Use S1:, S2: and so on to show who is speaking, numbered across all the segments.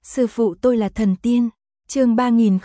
S1: Sư phụ tôi là thần tiên. Chương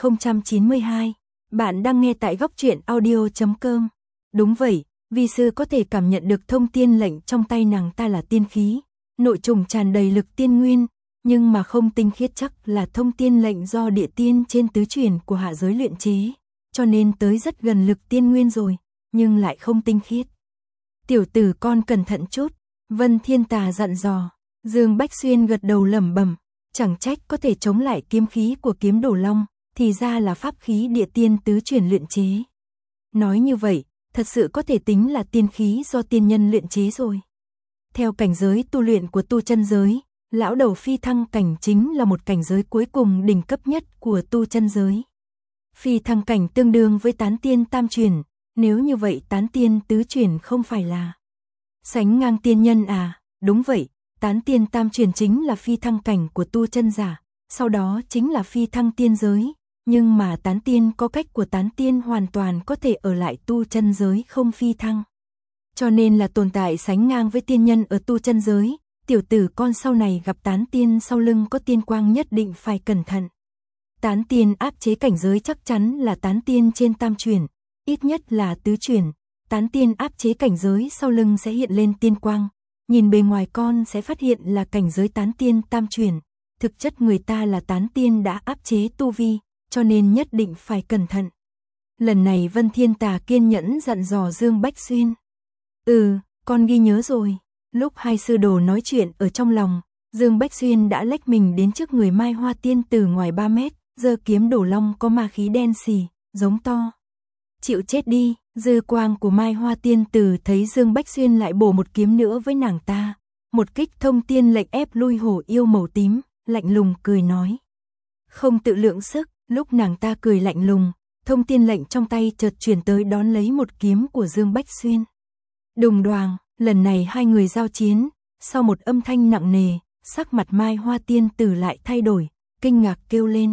S1: 3092. Bạn đang nghe tại góc truyện audio.com. Đúng vậy, vi sư có thể cảm nhận được thông tiên lệnh trong tay nàng ta là tiên khí, nội trùng tràn đầy lực tiên nguyên, nhưng mà không tinh khiết, chắc là thông tiên lệnh do địa tiên trên tứ truyền của hạ giới luyện chế, cho nên tới rất gần lực tiên nguyên rồi, nhưng lại không tinh khiết. Tiểu tử con cẩn thận chút, Vân Thiên Tà dặn dò. Dương Bách Xuyên gật đầu lẩm bẩm, chẳng trách có thể chống lại kiếm khí của kiếm Đồ Long, thì ra là pháp khí địa tiên tứ truyền luyện chế. Nói như vậy, thật sự có thể tính là tiên khí do tiên nhân luyện chế rồi. Theo cảnh giới tu luyện của tu chân giới, lão đầu phi thăng cảnh chính là một cảnh giới cuối cùng đỉnh cấp nhất của tu chân giới. Phi thăng cảnh tương đương với tán tiên tam truyền, nếu như vậy tán tiên tứ truyền không phải là sánh ngang tiên nhân à? Đúng vậy, tán tiên tam truyền chính là phi thăng cảnh của tu chân giả, sau đó chính là phi thăng tiên giới, nhưng mà tán tiên có cách của tán tiên hoàn toàn có thể ở lại tu chân giới không phi thăng. Cho nên là tồn tại sánh ngang với tiên nhân ở tu chân giới, tiểu tử con sau này gặp tán tiên sau lưng có tiên quang nhất định phải cẩn thận. Tán tiên áp chế cảnh giới chắc chắn là tán tiên trên tam truyền, ít nhất là tứ truyền, tán tiên áp chế cảnh giới sau lưng sẽ hiện lên tiên quang, nhìn bề ngoài con sẽ phát hiện là cảnh giới tán tiên tam truyền, thực chất người ta là tán tiên đã áp chế tu vi, cho nên nhất định phải cẩn thận. Lần này Vân Thiên Tà kiên nhẫn dặn dò Dương Bách Xuyên. Con ghi nhớ rồi. Lúc hai sư đồ nói chuyện ở trong lòng, Dương Bách Xuyên đã lách mình đến trước người Mai Hoa Tiên Tử ngoài 3 mét, giơ kiếm Đồ Long có ma khí đen xì, giống to. Chịu chết đi. Dư quang của Mai Hoa Tiên Tử thấy Dương Bách Xuyên lại bổ một kiếm nữa với nàng ta, một kích thông tiên lệnh ép lui hổ yêu màu tím, lạnh lùng cười nói. Không tự lượng sức, lúc nàng ta cười lạnh lùng, thông tiên lệnh trong tay chợt chuyển tới đón lấy một kiếm của Dương Bách Xuyên. Đùng đoàng, lần này hai người giao chiến, sau một âm thanh nặng nề, sắc mặt Mai Hoa Tiên Tử lại thay đổi, kinh ngạc kêu lên.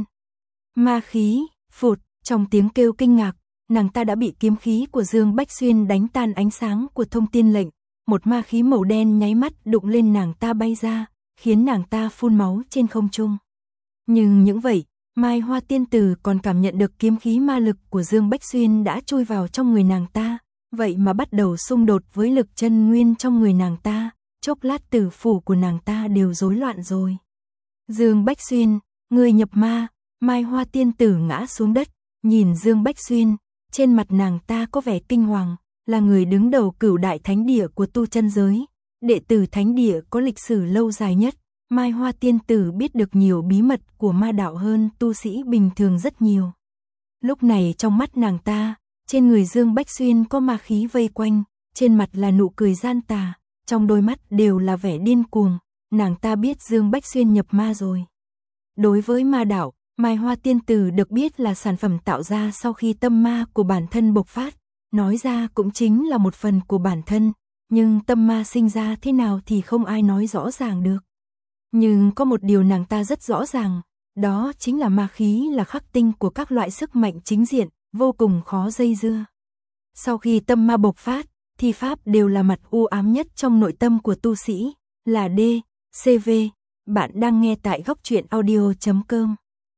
S1: Ma khí, phụt, trong tiếng kêu kinh ngạc, nàng ta đã bị kiếm khí của Dương Bách Xuyên đánh tan ánh sáng của thông tiên lệnh, một ma khí màu đen nháy mắt đụng lên nàng ta bay ra, khiến nàng ta phun máu trên không trung. Nhưng những vậy, Mai Hoa Tiên Tử còn cảm nhận được kiếm khí ma lực của Dương Bách Xuyên đã chui vào trong người nàng ta, vậy mà bắt đầu xung đột với lực chân nguyên trong người nàng ta, chốc lát tử phủ của nàng ta đều rối loạn rồi. Dương Bách Xuyên, người nhập ma. Mai Hoa Tiên Tử ngã xuống đất, nhìn Dương Bách Xuyên, trên mặt nàng ta có vẻ kinh hoàng, là người đứng đầu Cửu Đại Thánh Địa của tu chân giới, đệ tử Thánh Địa có lịch sử lâu dài nhất. Mai Hoa Tiên Tử biết được nhiều bí mật của ma đạo hơn tu sĩ bình thường rất nhiều. Lúc này trong mắt nàng ta, trên người Dương Bách Xuyên có ma khí vây quanh, trên mặt là nụ cười gian tà, trong đôi mắt đều là vẻ điên cuồng, nàng ta biết Dương Bách Xuyên nhập ma rồi. Đối với ma đạo, Mai Hoa Tiên Tử được biết là sản phẩm tạo ra sau khi tâm ma của bản thân bộc phát, nói ra cũng chính là một phần của bản thân, nhưng tâm ma sinh ra thế nào thì không ai nói rõ ràng được. Nhưng có một điều nàng ta rất rõ ràng, đó chính là ma khí là khắc tinh của các loại sức mạnh chính diện, vô cùng khó dây dưa. Sau khi tâm ma bộc phát, thi pháp đều là mặt u ám nhất trong nội tâm của tu sĩ, là D, CV. Bạn đang nghe tại góc truyện audio.com.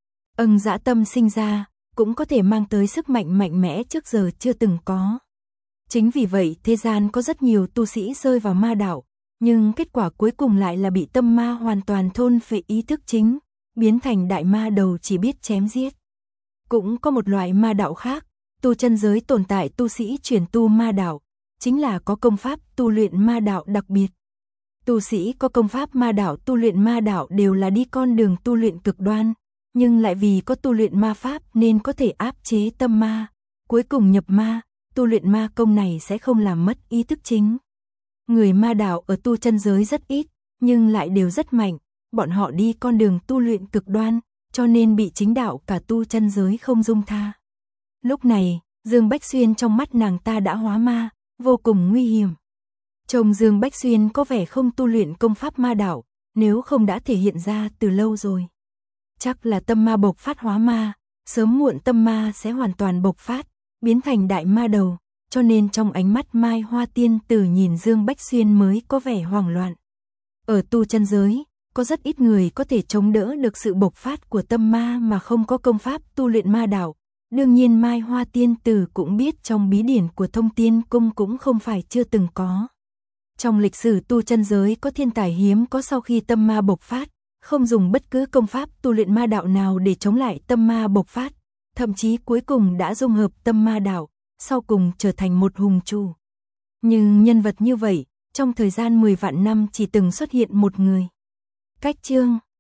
S1: Dã tâm sinh ra, cũng có thể mang tới sức mạnh mạnh mẽ trước giờ chưa từng có. Chính vì vậy thế gian có rất nhiều tu sĩ rơi vào ma đạo, nhưng kết quả cuối cùng lại là bị tâm ma hoàn toàn thôn phệ ý thức chính, biến thành đại ma đầu chỉ biết chém giết. Cũng có một loại ma đạo khác, tu chân giới tồn tại tu sĩ chuyển tu ma đạo, chính là có công pháp tu luyện ma đạo đặc biệt. Tu sĩ có công pháp ma đạo tu luyện ma đạo đều là đi con đường tu luyện cực đoan, nhưng lại vì có tu luyện ma pháp nên có thể áp chế tâm ma, cuối cùng nhập ma, tu luyện ma công này sẽ không làm mất ý thức chính. Người ma đạo ở tu chân giới rất ít, nhưng lại đều rất mạnh, bọn họ đi con đường tu luyện cực đoan, cho nên bị chính đạo cả tu chân giới không dung tha. Lúc này, Dương Bách Xuyên trong mắt nàng ta đã hóa ma, vô cùng nguy hiểm. Trông Dương Bách Xuyên có vẻ không tu luyện công pháp ma đạo, nếu không đã thể hiện ra từ lâu rồi. Chắc là tâm ma bộc phát hóa ma, sớm muộn tâm ma sẽ hoàn toàn bộc phát, biến thành đại ma đầu, cho nên trong ánh mắt Mai Hoa Tiên Tử nhìn Dương Bách Xuyên mới có vẻ hoảng loạn. Ở tu chân giới, có rất ít người có thể chống đỡ được sự bộc phát của tâm ma mà không có công pháp tu luyện ma đạo. Đương nhiên Mai Hoa Tiên Tử cũng biết trong bí điển của Thông Tiên Cung cũng không phải chưa từng có. Trong lịch sử tu chân giới có thiên tài hiếm có sau khi tâm ma bộc phát, không dùng bất cứ công pháp tu luyện ma đạo nào để chống lại tâm ma bộc phát, thậm chí cuối cùng đã dung hợp tâm ma đạo, sau cùng trở thành một hùng chủ. Nhưng nhân vật như vậy, trong thời gian 10 vạn năm chỉ từng xuất hiện một người. Cách chương